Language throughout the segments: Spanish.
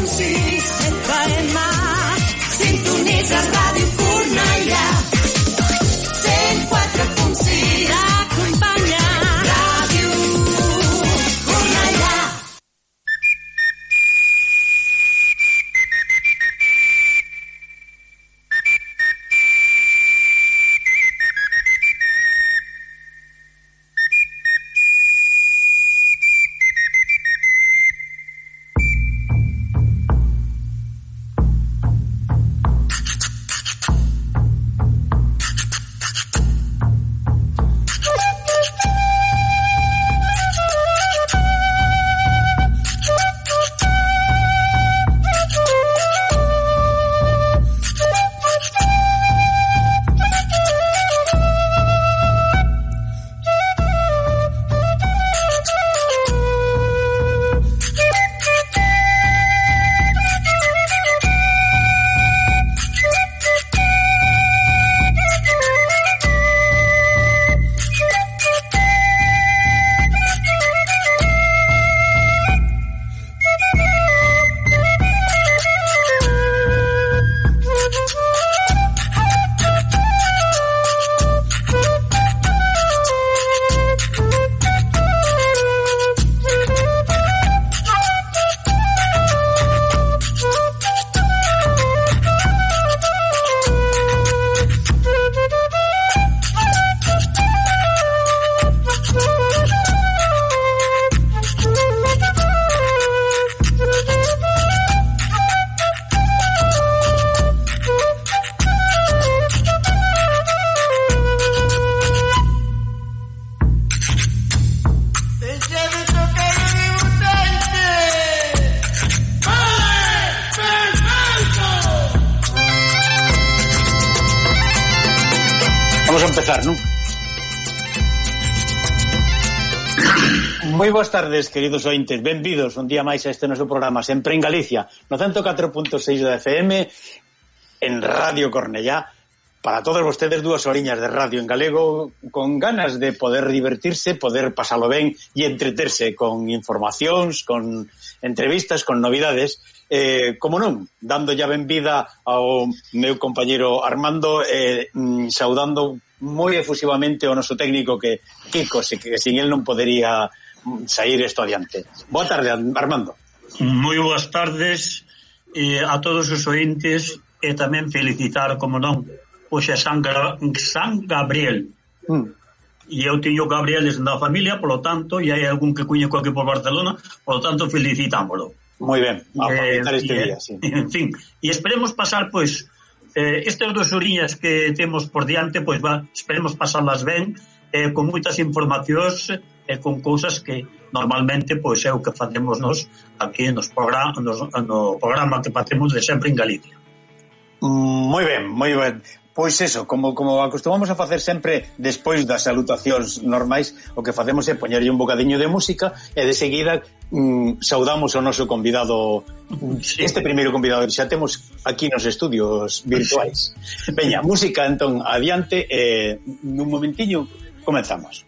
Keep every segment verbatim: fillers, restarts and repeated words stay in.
Ponsi se faena, sintonitza Ràdio Cornellà. cent quatre punt sis t'acompanya. Ràdio Cornellà. Moi boas tardes, queridos ointes, benvidos un día máis a este noso programa, sempre en Galicia, no ciento catro punto seis da F M, en Radio Cornellá, para todos vostedes dúas horiñas de radio en galego, con ganas de poder divertirse, poder pasalo ben e entreterse con informacións, con entrevistas, con novidades, eh, como non, dando ya benvida ao meu compañero Armando, eh, saudando moi efusivamente o noso técnico que Kiko, que sin él non podería sair isto adiante. Boa tarde, Armando. Moi boas tardes eh, a todos os ointes e tamén felicitar, como non, hoxe San, Gra- San Gabriel. Mm. E eu teño Gabrieles na familia, polo tanto, e hai algún que cuñeco aquí por Barcelona, polo tanto, felicitámoslo. Moi ben, a aproveitar eh, este eh, día, sí. En fin, e esperemos pasar, pois, eh, estas dos orillas que temos por diante, pois, va, esperemos pasarlas ben, eh, con moitas informacións, e con cousas que normalmente pois é o que facemos nos aquí nos programa, nos, no programa que facemos de sempre en Galicia. Moi ben, moi ben. Pois eso, como, como acostumamos a facer sempre despois das salutacións normais, o que facemos é poñerlle un bocadiño de música e de seguida mm, saudamos ao noso convidado, sí. Este primeiro convidado que xa temos aquí nos estudios virtuais. Sí. Veña, música entón adiante e nun momentiño comenzamos.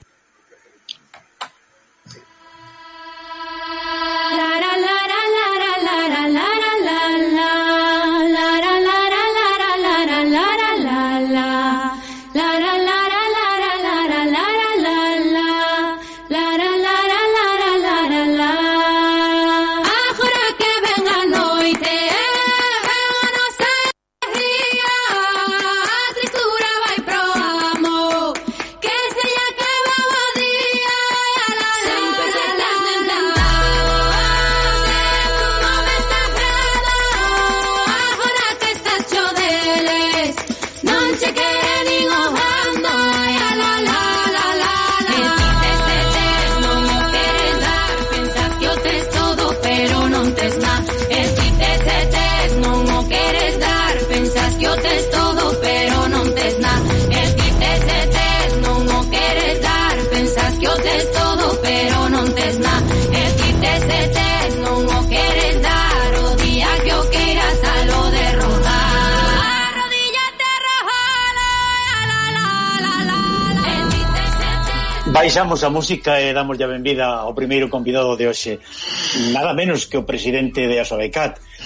Baixamos a música e damos a benvida ao primeiro convidado de hoxe, nada menos que o presidente de Asobecat,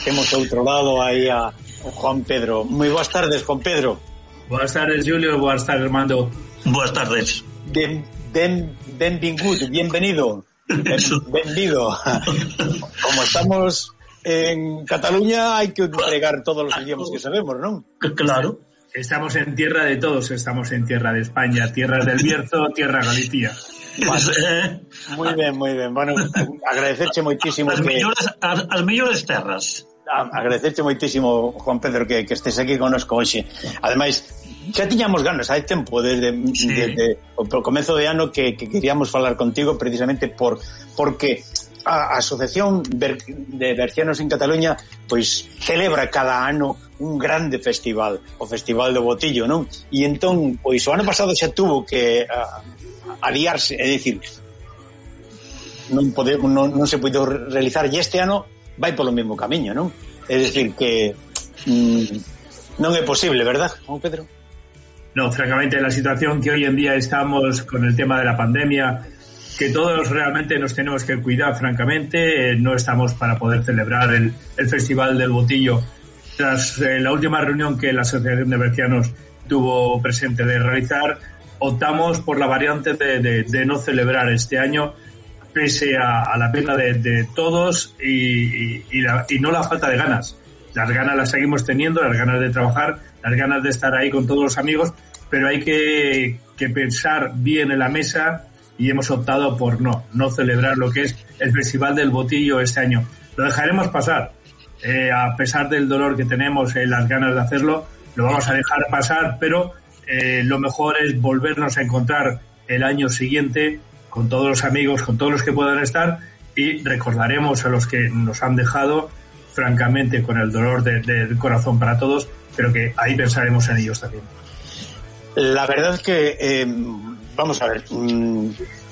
temos outro lado aí a Juan Pedro. Moi boas tardes, Juan Pedro. Boas tardes, Julio. Boas tardes, Armando. Boas tardes. Ben, ben, benvingut, bienvenido. Ben, benvido. Como estamos en Cataluña, hay que entregar todos los idiomas que sabemos, ¿no? Claro. Estamos en tierra de todos, estamos en tierra de España, tierra del Bierzo, tierra Galicia. Vale. Moi ben, moi ben. Bueno, agradecerche moitísimo as que... mellores, as, as mellores terras. Agradecerche moitísimo, Juan Pedro, que, que estés aquí connosco hoxe. Ademais, xa tiñamos ganas, hai tempo, desde, sí. desde o comezo de ano que, que queríamos falar contigo precisamente por porque a Asociación de Bercianos en Cataluña pois celebra cada ano un grande festival, o Festival do Botillo, non? E entón, pois o ano pasado xa tuvo que uh, aliarse, é dicir, non, pode, non, non se puido realizar, e este ano vai polo mesmo camiño, non? É dicir que mm, non é posible, verdad, Juan Pedro? No, francamente, la situación que hoy en día estamos con el tema de la pandemia, que todos realmente nos tenemos que cuidar, francamente, eh, no estamos para poder celebrar el, el Festival del Botillo. Tras eh, la última reunión que la Asociación de Bercianos tuvo presente de realizar, optamos por la variante de, de, de no celebrar este año, pese a, a la pena de, de todos y, y, y, la, y no la falta de ganas. Las ganas las seguimos teniendo, las ganas de trabajar, las ganas de estar ahí con todos los amigos, pero hay que, que pensar bien en la mesa y hemos optado por no, no celebrar lo que es el Festival del Botillo este año. Lo dejaremos pasar, eh, a pesar del dolor que tenemos, eh, las ganas de hacerlo, lo vamos a dejar pasar, pero eh, lo mejor es volvernos a encontrar el año siguiente con todos los amigos, con todos los que puedan estar, y recordaremos a los que nos han dejado, francamente, con el dolor de, de, del corazón para todos, pero que ahí pensaremos en ellos también. La verdad es que, eh, vamos a ver, mmm,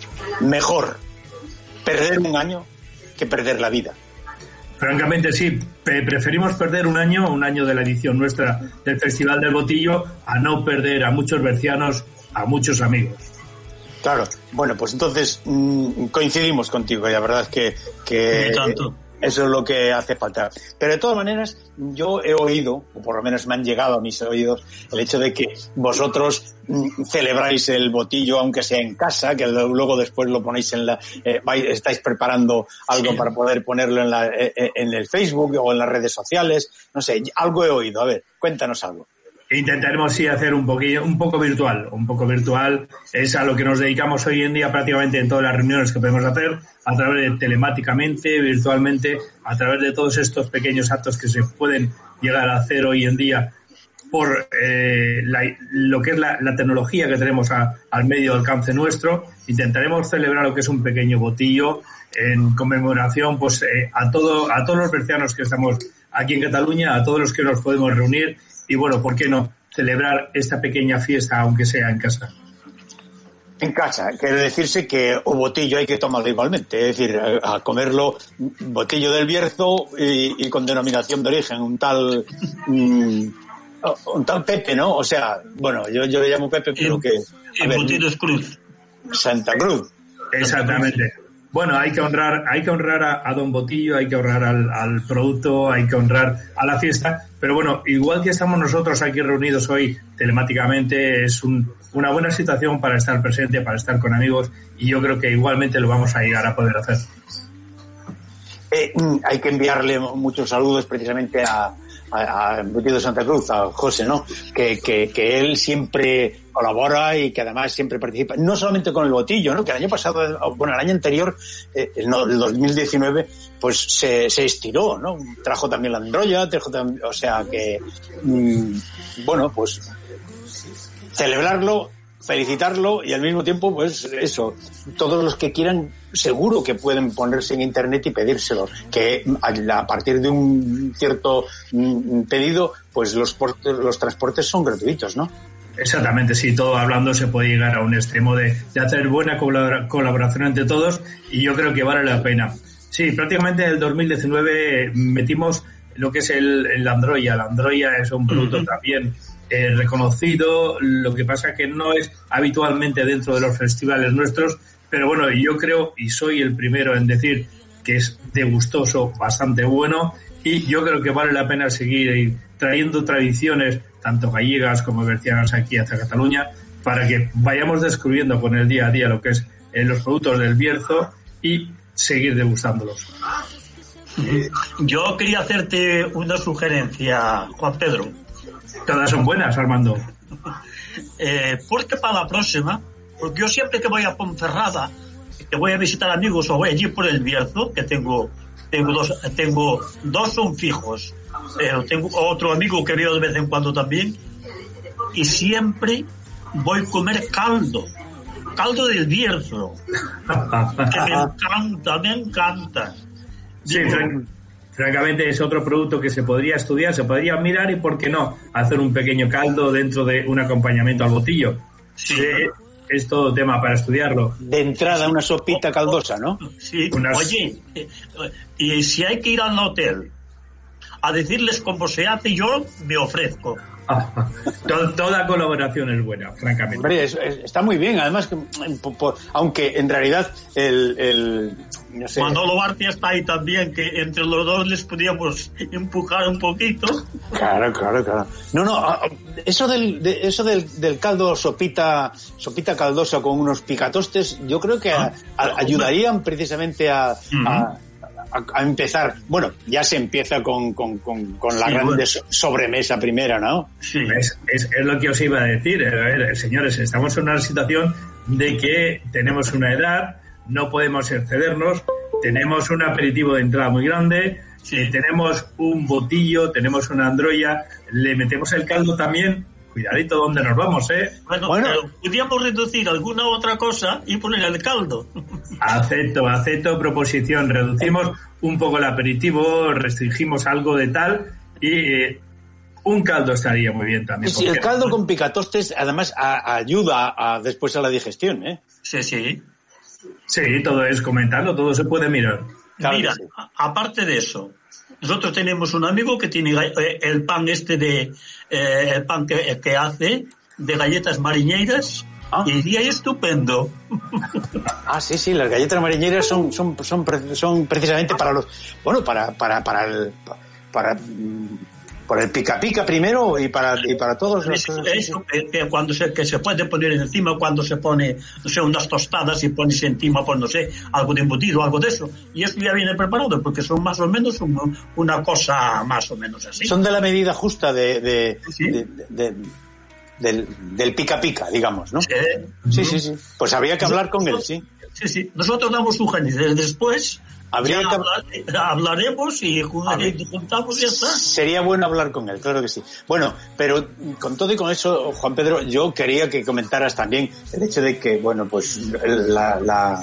mejor perder un año que perder la vida. Francamente sí, preferimos perder un año, un año de la edición nuestra del Festival del Botillo, a no perder a muchos bercianos, a muchos amigos. Claro, bueno, pues entonces mmm, coincidimos contigo, y la verdad es que, que eso es lo que hace falta. Pero de todas maneras, yo he oído, o por lo menos me han llegado a mis oídos, el hecho de que vosotros mmm, celebráis el botillo, aunque sea en casa, que luego después lo ponéis en la... Eh, vais, estáis preparando algo sí. para poder ponerlo en, la, eh, en el Facebook o en las redes sociales, no sé, algo he oído. A ver, cuéntanos algo. Intentaremos sí hacer un poquillo, un poco virtual, un poco virtual, es a lo que nos dedicamos hoy en día prácticamente en todas las reuniones que podemos hacer, a través de telemáticamente, virtualmente, a través de todos estos pequeños actos que se pueden llegar a hacer hoy en día por eh, la, lo que es la, la tecnología que tenemos a, al medio alcance nuestro. Intentaremos celebrar lo que es un pequeño botillo en conmemoración pues eh, a todo a todos los bercianos que estamos aquí en Cataluña, a todos los que nos podemos reunir. Y bueno, ¿por qué no celebrar esta pequeña fiesta, aunque sea en casa? En casa, quiere decirse que o botillo hay que tomarlo igualmente, es decir, a, a comerlo botillo del Bierzo y, y con denominación de origen, un tal um, un tal Pepe, ¿no? O sea, bueno, yo, yo le llamo Pepe, pero y, que... Y botillo es Cruz. Santa Cruz. Exactamente. Bueno, hay que honrar, hay que honrar a, a Don Botillo, hay que honrar al, al producto, hay que honrar a la fiesta, pero bueno, igual que estamos nosotros aquí reunidos hoy telemáticamente, es un, una buena situación para estar presente, para estar con amigos, y yo creo que igualmente lo vamos a llegar a poder hacer. Eh, hay que enviarle muchos saludos precisamente a, a, a Botillo de Santa Cruz, a José, ¿no? Que, que, que él siempre colabora y que además siempre participa, no solamente con el botillo, ¿no? Que el año pasado, bueno, el año anterior, eh, el, no, el dos mil diecinueve, pues se, se estiró, ¿no? Trajo también la androya, trajo también, o sea que, mmm, bueno, pues celebrarlo, felicitarlo y al mismo tiempo, pues eso, todos los que quieran seguro que pueden ponerse en internet y pedírselo, que a partir de un cierto pedido, pues los, los transportes son gratuitos, ¿no? Exactamente, sí, todo hablando se puede llegar a un extremo de, de hacer buena colaboración entre todos, y yo creo que vale la pena. Sí, prácticamente en el dos mil diecinueve metimos lo que es el, el Androya. La Androya es un producto uh-huh. también eh, reconocido, lo que pasa que no es habitualmente dentro de los festivales nuestros, pero bueno, yo creo y soy el primero en decir que es de gustoso, bastante bueno, y yo creo que vale la pena seguir trayendo tradiciones, tanto gallegas como bercianas, aquí hacia Cataluña, para que vayamos descubriendo con el día a día lo que es eh, los productos del Bierzo y seguir degustándolos. Yo quería hacerte una sugerencia, Juan Pedro. Todas son buenas, Armando. Eh, porque para la próxima, porque yo siempre que voy a Ponferrada, que voy a visitar amigos o voy allí por el Bierzo, que tengo tengo dos, tengo dos son fijos, pero tengo otro amigo que veo de vez en cuando también, y siempre voy a comer caldo, caldo del Bierzo, que me encanta, me encanta. Sí, fran- francamente es otro producto que se podría estudiar, se podría mirar y, ¿por qué no?, hacer un pequeño caldo dentro de un acompañamiento al botillo. Sí. Eh, es todo tema para estudiarlo. De entrada, una sopita caldosa, ¿no? Sí, Unas... oye, eh, y si hay que ir al hotel a decirles cómo se hace, yo me ofrezco. Toda, toda colaboración es buena, francamente. Hombre, es, es, está muy bien, además, que, po, po, aunque en realidad el, el no sé. Manolo Barcia está ahí también, que entre los dos les podíamos empujar un poquito. Claro, claro, claro. No, no, eso del, de, eso del, del caldo sopita, sopita caldosa con unos picatostes, yo creo que a, a, ayudarían precisamente a, uh-huh. a A, a empezar, bueno, ya se empieza con, con, con, con la sí, grande bueno. sobremesa primera, ¿no? Sí. Es, es, es lo que os iba a decir. A ver, señores, estamos en una situación de que tenemos una edad, no podemos excedernos, tenemos un aperitivo de entrada muy grande, sí. eh, tenemos un botillo, tenemos una androya, le metemos el caldo también. Cuidadito donde nos vamos, ¿eh? Bueno, bueno. Pero podríamos reducir alguna otra cosa y poner el caldo. Acepto, acepto proposición. Reducimos un poco el aperitivo, restringimos algo de tal y eh, un caldo estaría muy bien también. Sí, el caldo con picatostes además a, a ayuda a, después a la digestión, ¿eh? Sí, sí. Sí, todo es comentarlo, todo se puede mirar. Claro. Mira, sí. Aparte de eso, nosotros tenemos un amigo que tiene el pan este de eh, el pan que, que hace de galletas mariñeiras. Ah. Y iría estupendo. Ah, sí, sí, las galletas mariñeiras son son son, son precisamente para los bueno para para para el para para el pica pica primero y para y para todos los eso, eso que, que cuando se que se puede poner encima cuando se pone no sé unas tostadas y pones encima pues no sé algo de embutido algo de eso y eso ya viene preparado porque son más o menos un, una cosa más o menos así. Son de la medida justa de de, ¿sí? de, de, de del del pica pica, digamos, ¿no? Sí, sí, sí, sí. Pues habría que hablar con él, sí. Sí, sí. Nosotros damos sugerencias. Después habría que hablar, hablaremos y juntamos y ya está. Sería bueno hablar con él, claro que sí. Bueno, pero con todo y con eso, Juan Pedro, yo quería que comentaras también el hecho de que, bueno, pues la la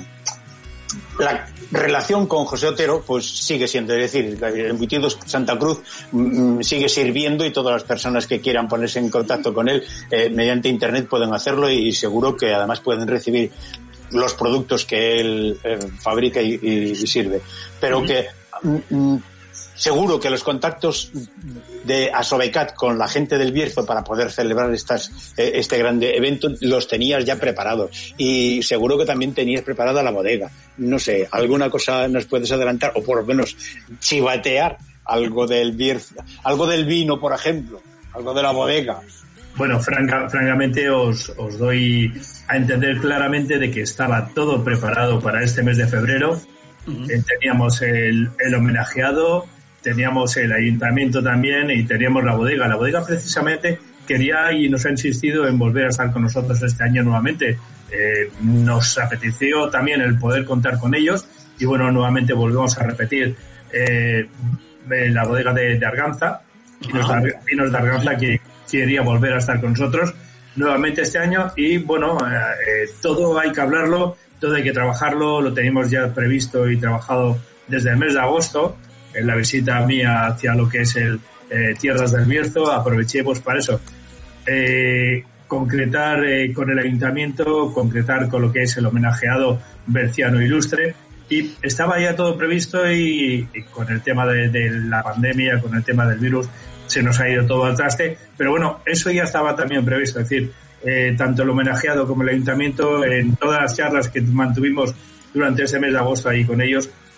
la relación con José Otero pues sigue siendo, es decir, Embutidos Santa Cruz mm, sigue sirviendo y todas las personas que quieran ponerse en contacto con él eh, mediante internet pueden hacerlo y, y seguro que además pueden recibir los productos que él eh, fabrica y, y, y sirve, pero uh-huh. que mm, seguro que los contactos de Asobecat con la gente del Bierzo para poder celebrar estas, eh, este grande evento los tenías ya preparados y seguro que también tenías preparada la bodega. No sé, ¿alguna cosa nos puedes adelantar o por lo menos chivatear algo del Bierzo, algo del vino, por ejemplo, algo de la bodega? Bueno, franca, francamente os, os doy a entender claramente de que estaba todo preparado para este mes de febrero. Uh-huh. Eh, teníamos el, el homenajeado, teníamos el ayuntamiento también y teníamos la bodega. La bodega precisamente quería y nos ha insistido en volver a estar con nosotros este año nuevamente. Eh, nos apeteció también el poder contar con ellos y bueno, nuevamente volvemos a repetir eh, la bodega de, de Arganza, vinos de, vinos de Arganza que quería volver a estar con nosotros nuevamente este año y bueno, eh, todo hay que hablarlo, todo hay que trabajarlo, lo tenemos ya previsto y trabajado desde el mes de agosto. En la visita mía hacia lo que es el eh, Tierras del Bierzo, aproveché pues para eso, eh, concretar eh, con el ayuntamiento, concretar con lo que es el homenajeado berciano ilustre y estaba ya todo previsto y, y con el tema de, de la pandemia, con el tema del virus, se nos ha ido todo al traste, pero bueno, eso ya estaba también previsto, es decir, eh, tanto el homenajeado como el ayuntamiento, en todas las charlas que mantuvimos durante ese mes de agosto ahí con ellos,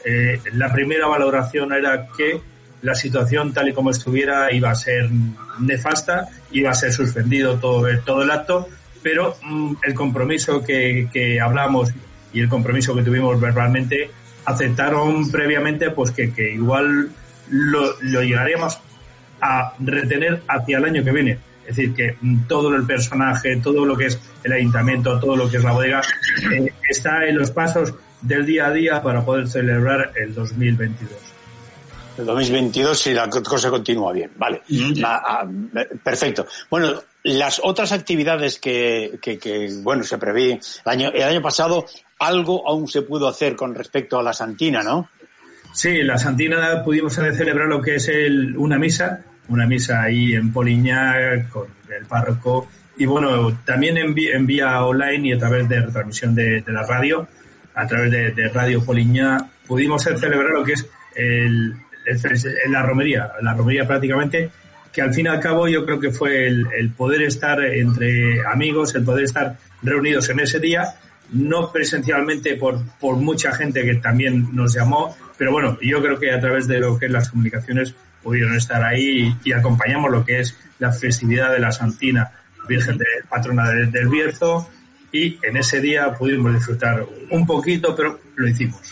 eh, la primera valoración era que la situación tal y como estuviera iba a ser nefasta, iba a ser suspendido todo, todo el acto, pero mmm, el compromiso que, que hablamos y el compromiso que tuvimos verbalmente aceptaron previamente pues que, que igual lo, lo llegaríamos a retener hacia el año que viene. Es decir, que todo el personaje, todo lo que es el ayuntamiento, todo lo que es la bodega, eh, está en los pasos del día a día para poder celebrar el dos mil veintidós. El dos mil veintidós, si la cosa continúa bien. Vale. Mm-hmm. ah, ah, perfecto. Bueno, las otras actividades que, que, que bueno, se prevé el año, el año pasado, algo aún se pudo hacer con respecto a la Santina, ¿no? Sí, la Santina pudimos celebrar lo que es el, una misa, una misa ahí en Poliñá con el párroco y bueno, también en, en vía online y a través de retransmisión de, de la radio, a través de, de Radio Poliñá, pudimos celebrar lo que es el, el, la romería, la romería prácticamente, que al fin y al cabo yo creo que fue el, el poder estar entre amigos, el poder estar reunidos en ese día, no presencialmente por, por mucha gente que también nos llamó, pero bueno, yo creo que a través de lo que es las comunicaciones pudieron estar ahí y, y acompañamos lo que es la festividad de la Santina, Virgen de, patrona de, del Bierzo, y en ese día pudimos disfrutar un poquito, pero lo hicimos.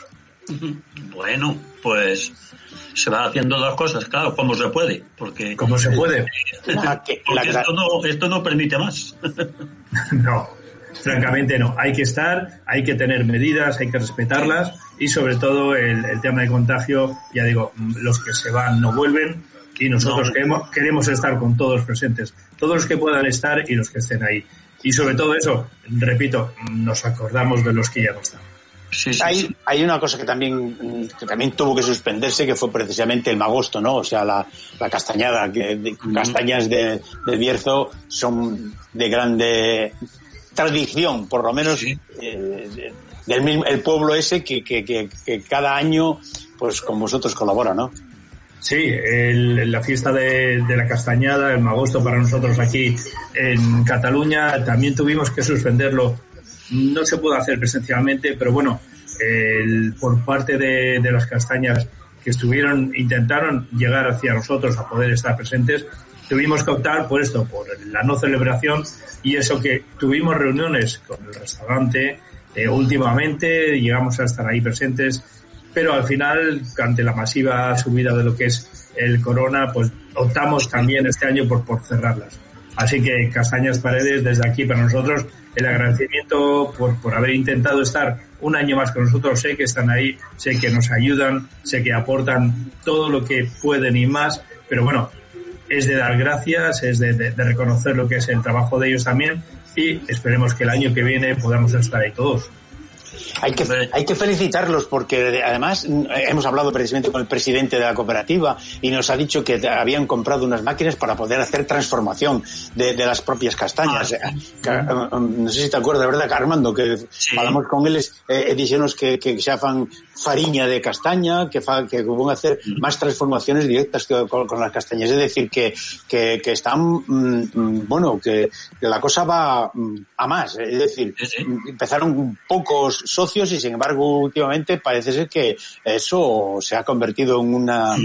Bueno, pues se va haciendo dos cosas, claro, como se puede, porque como se puede, la que, la porque esto no esto no permite más. No, francamente no. Hay que estar, hay que tener medidas, hay que respetarlas y sobre todo el, el tema de contagio, ya digo, los que se van no vuelven y nosotros no. queremos, queremos estar con todos presentes, todos los que puedan estar y los que estén ahí. Y sobre todo eso, repito, nos acordamos de los que ya no están. Sí, sí, hay, sí. hay una cosa que también que también tuvo que suspenderse, que fue precisamente el magosto, ¿no? O sea, la, la castañada, que de, mm. castañas de, de Bierzo son de grande tradición, por lo menos sí. eh, del mismo, el pueblo ese que, que, que, que cada año pues con vosotros colabora, ¿no? Sí, el, la fiesta de, de la castañada, el magosto para nosotros aquí en Cataluña, también tuvimos que suspenderlo. No se pudo hacer presencialmente, pero bueno, el, por parte de, de las castañas que estuvieron, intentaron llegar hacia nosotros a poder estar presentes, tuvimos que optar por esto, por la no celebración y eso que tuvimos reuniones con el restaurante, eh, últimamente llegamos a estar ahí presentes, pero al final, ante la masiva subida de lo que es el corona, pues optamos también este año por, por cerrarlas. Así que Castañas Paredes, desde aquí para nosotros, el agradecimiento por, por haber intentado estar un año más con nosotros. Sé que están ahí, sé que nos ayudan, sé que aportan todo lo que pueden y más, pero bueno, es de dar gracias, es de, de, de reconocer lo que es el trabajo de ellos también y esperemos que el año que viene podamos estar ahí todos. Hay que, hay que felicitarlos porque además hemos hablado precisamente con el presidente de la cooperativa y nos ha dicho que habían comprado unas máquinas para poder hacer transformación de, de las propias castañas. Ah, sí. que, no sé si te acuerdas, ¿verdad, Armando? Que sí. Hablamos con eles eh, e dixenos que, que xa fan fariña de castaña, que, fa, que van a hacer mm. más transformaciones directas que, con, con las castañas. Es decir, que, que, que están, mm, bueno, que, que la cosa va mm, a más. Es decir, sí, sí. empezaron pocos socios y sin embargo últimamente parece ser que eso se ha convertido en una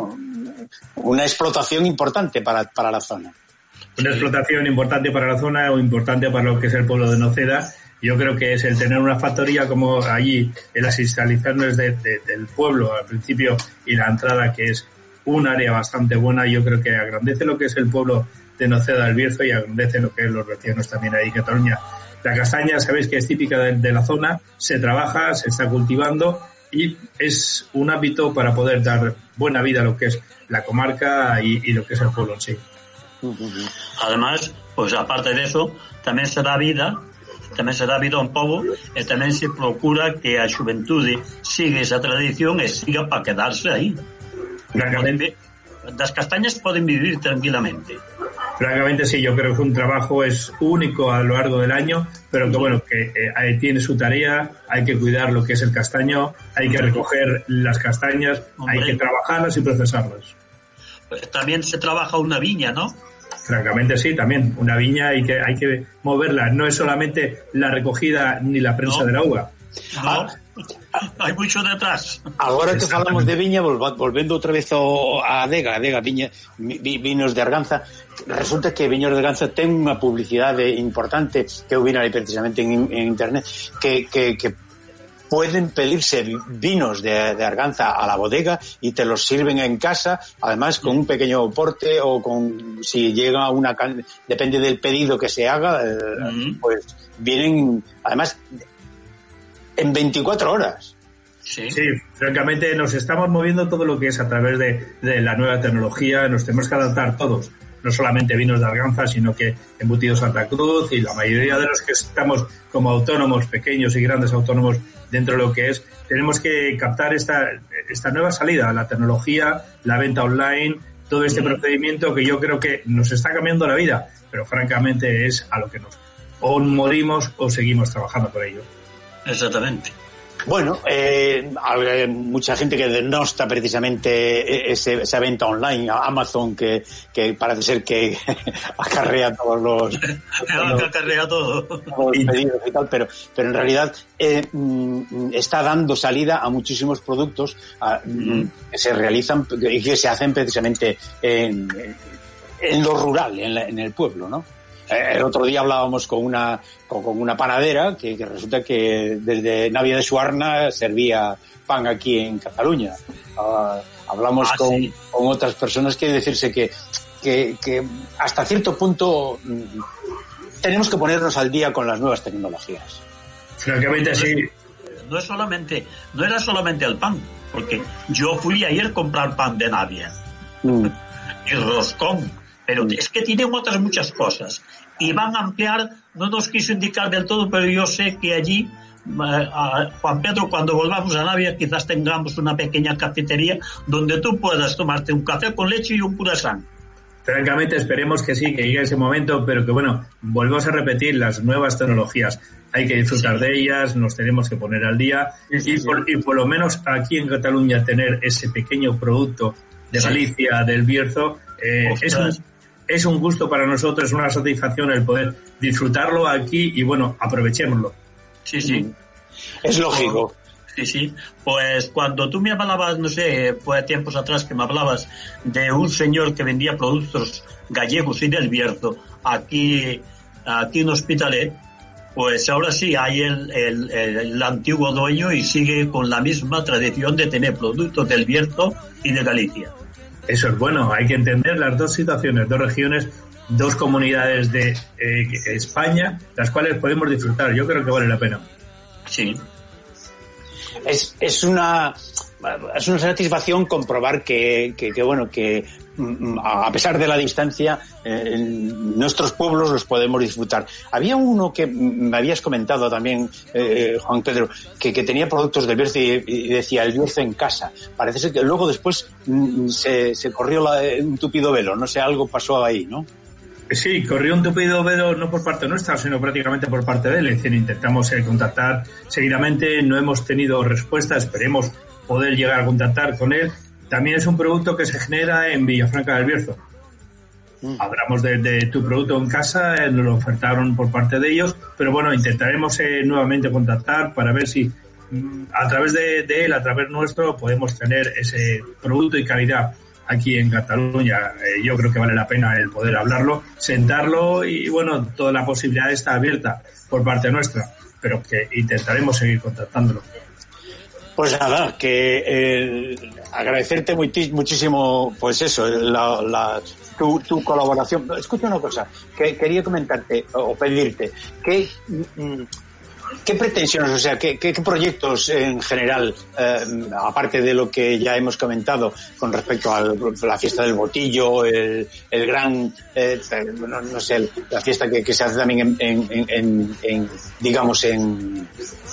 mm. una explotación importante para, para la zona. Una explotación importante para la zona o importante para lo que es el pueblo de Noceda. Yo creo que es el tener una factoría como allí en las instalaciones de, de, del pueblo al principio y la entrada, que es un área bastante buena. Yo creo que agrandece lo que es el pueblo de Noceda del Bierzo y agrandece lo que es los vecinos también ahí en Cataluña. La castaña, sabéis que es típica de, de la zona, se trabaja, se está cultivando y es un hábito para poder dar buena vida a lo que es la comarca y, y lo que es el pueblo en sí. Además, pues aparte de eso, tamén se dá vida, tamén se dá vida a un pobo e tamén se procura que a xuventude siga esa tradición e siga para quedarse aí. Poden, das castañas poden vivir tranquilamente. Francamente sí, yo creo que un trabajo es único a lo largo del año, pero que bueno, que eh, tiene su tarea, hay que cuidar lo que es el castaño, hay que recoger las castañas, Hombre. hay que trabajarlas y procesarlas. Pues también se trabaja una viña, ¿no? Francamente sí, también, una viña hay que, hay que moverla, no es solamente la recogida ni la prensa no. de la uva. No. Hai mucho detrás. Agora que falamos de viña, volvendo outra vez ao, a adega, adega viña, vinos de Arganza, resulta que Viños de Arganza ten unha publicidade importante que eu vi aí precisamente en, en internet, que, que, que pueden pedirse vinos de, de Arganza a la bodega y te los sirven en casa, además con un pequeño porte o con, si llega una, depende del pedido que se haga, eh, mm. pues vienen, además, en veinticuatro horas. Sí. sí, francamente nos estamos moviendo todo lo que es a través de, de la nueva tecnología, nos tenemos que adaptar todos, no solamente vinos de Arganza, sino que embutidos Santa Cruz y la mayoría de los que estamos como autónomos, pequeños y grandes autónomos dentro de lo que es, tenemos que captar esta, esta nueva salida, la tecnología, la venta online, todo este mm. procedimiento que yo creo que nos está cambiando la vida, pero francamente es a lo que nos o morimos o seguimos trabajando por ello. Exactamente. Bueno, eh, hay mucha gente que denosta precisamente ese, esa venta online, Amazon, que, que parece ser que acarrea todos los, los acarrea todo. Todos los pedidos y tal, pero, pero en realidad eh, está dando salida a muchísimos productos a, mm. que se realizan y que se hacen precisamente en, en lo rural, en, la, en el pueblo, ¿no? El otro día hablábamos con una con, con una panadera que, que resulta que desde Navia de Suarna servía pan aquí en Cataluña. Uh, hablamos ah, con, sí. con otras personas que decirse que, que, que hasta cierto punto mm, tenemos que ponernos al día con las nuevas tecnologías. Francamente sí. No es solamente, no era solamente el pan, porque yo fui ayer a comprar pan de Navia mm. y roscón. Pero es que tienen otras muchas cosas y van a ampliar, no nos quiso indicar del todo, pero yo sé que allí, a Juan Pedro, cuando volvamos a Navia, quizás tengamos una pequeña cafetería donde tú puedas tomarte un café con leche y un croissant. Francamente esperemos que sí, que llegue ese momento, pero que bueno, volvemos a repetir las nuevas tecnologías. Hay que disfrutar sí. de ellas, nos tenemos que poner al día sí, sí, y, sí. Por, y por lo menos aquí en Cataluña tener ese pequeño producto de Galicia, sí. del Bierzo, eh, es un... Es un gusto para nosotros, es una satisfacción el poder disfrutarlo aquí y, bueno, aprovechémoslo. Sí, sí. Es lógico. Sí, sí. Pues cuando tú me hablabas, no sé, fue tiempos atrás que me hablabas de un señor que vendía productos gallegos y del Bierzo aquí, aquí en Hospitalet, pues ahora sí hay el, el, el, el antiguo dueño y sigue con la misma tradición de tener productos del Bierzo y de Galicia. Eso es bueno, hay que entender las dos situaciones, dos regiones, dos comunidades de eh, España, las cuales podemos disfrutar. Yo creo que vale la pena. Sí. Es, es una es una satisfacción comprobar que, que, que bueno, que a pesar de la distancia, eh, en nuestros pueblos los podemos disfrutar. Había uno que me habías comentado también, eh, Juan Pedro, que, que tenía productos del Bierzo y, y decía el Bierzo en casa. Parece ser que luego después mm, se, se corrió la, un tupido velo, no sé, algo pasó ahí, ¿no? Sí, corrió un tupido velo no por parte nuestra, sino prácticamente por parte de él. Es decir, intentamos eh, contactar seguidamente, no hemos tenido respuesta, esperemos poder llegar a contactar con él. También es un producto que se genera en Villafranca del Bierzo. Mm. Hablamos de, de tu producto en casa, eh, nos lo ofertaron por parte de ellos, pero bueno, intentaremos eh, nuevamente contactar para ver si mm, a través de, de él, a través nuestro, podemos tener ese producto y calidad aquí en Cataluña. Eh, yo creo que vale la pena el poder hablarlo, sentarlo y bueno, toda la posibilidad está abierta por parte nuestra, pero que intentaremos seguir contactándolo. Pues nada, que eh, agradecerte muchísimo, pues eso, la, la, tu, tu colaboración. Escucha una cosa, que quería comentarte o pedirte, ¿qué, qué pretensiones, o sea, qué, qué, qué proyectos en general, eh, aparte de lo que ya hemos comentado con respecto a la fiesta del Botillo, el, el gran, eh, no, no sé, la fiesta que, que se hace también en, en, en, en digamos, en...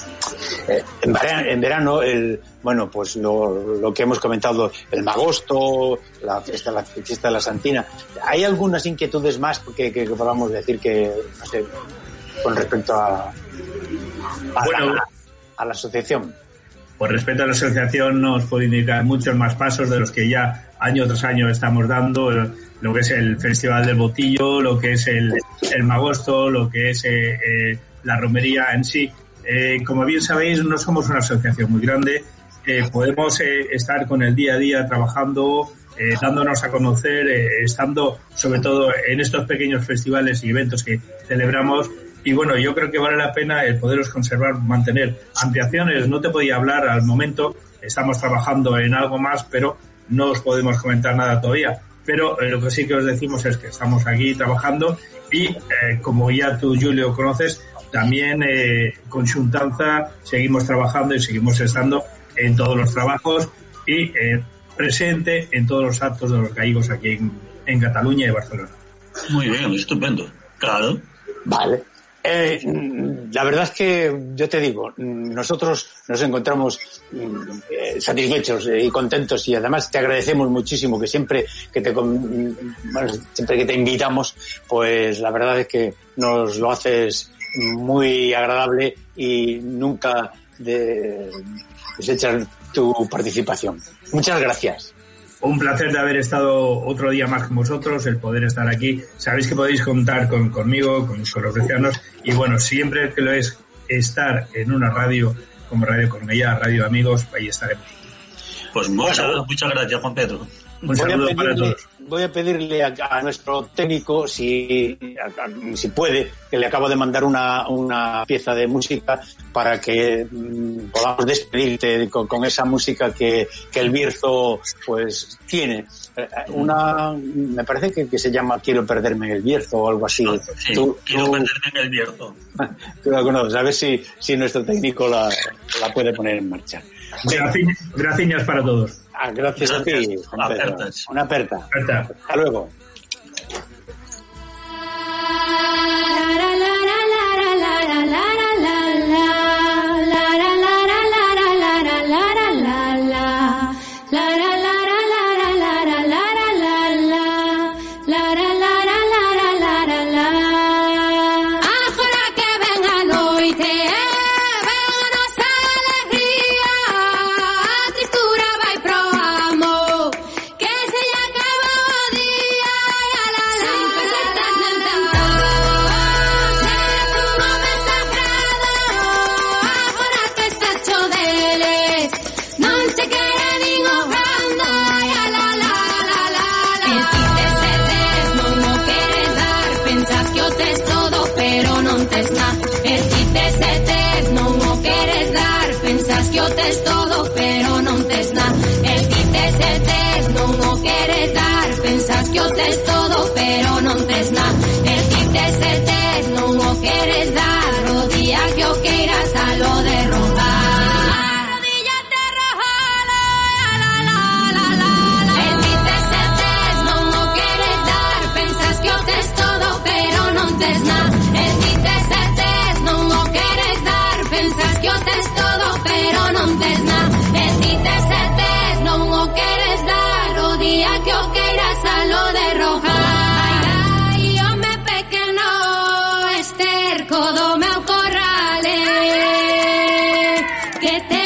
En verano, en verano el, bueno, pues lo, lo que hemos comentado, el Magosto, la fiesta, la fiesta de la Santina. ¿Hay algunas inquietudes más que, que, que podamos decir que, no sé, con respecto a, a, bueno, la, a la asociación? Por respecto a la asociación nos puede indicar muchos más pasos de los que ya año tras año estamos dando, lo que es el Festival del Botillo, lo que es el, el Magosto, lo que es eh, eh, la romería en sí. Eh, como bien sabéis, no somos una asociación muy grande. Eh, podemos eh, estar con el día a día trabajando, eh, dándonos a conocer, eh, estando sobre todo en estos pequeños festivales y eventos que celebramos. Y bueno, yo creo que vale la pena el poderos conservar, mantener ampliaciones. No te podía hablar al momento, estamos trabajando en algo más, pero no os podemos comentar nada todavía. Pero eh, lo que sí que os decimos es que estamos aquí trabajando y, eh, como ya tú, Julio, conoces, también eh, con Xuntanza seguimos trabajando y seguimos estando en todos los trabajos y eh, presente en todos los actos de los gallegos aquí en, en Cataluña y Barcelona. Muy bien, estupendo. Claro. Vale. Eh, la verdad es que yo te digo, nosotros nos encontramos eh, satisfechos y contentos, y además te agradecemos muchísimo que siempre que te bueno, siempre que te invitamos, pues la verdad es que nos lo haces muy agradable y nunca de, desechas tu participación. Muchas gracias. Un placer de haber estado otro día más con vosotros, el poder estar aquí. Sabéis que podéis contar con, conmigo, con mis colaboradores, y bueno, siempre que lo es estar en una radio como Radio Cornellá, Radio Amigos, ahí estaremos. Pues muchas, bueno, muchas gracias, Juan Pedro. Un saludo voy a pedirle, para todos. Voy a pedirle a, a nuestro técnico, si, a, si puede, que le acabo de mandar una, una pieza de música para que mmm, podamos despedirte con, con esa música que, que el Bierzo pues tiene. Una, me parece que, que se llama Quiero perderme en el Bierzo o algo así. Sí, tú, quiero tú, perderme en el Bierzo. Tú la conoces, a ver si, si nuestro técnico la, la puede poner en marcha. Gracias, gracias para todos. Ah, gracias, gracias a ti, Juan Pedro. Apertas. Una aperta. Aperta. Hasta luego. Que te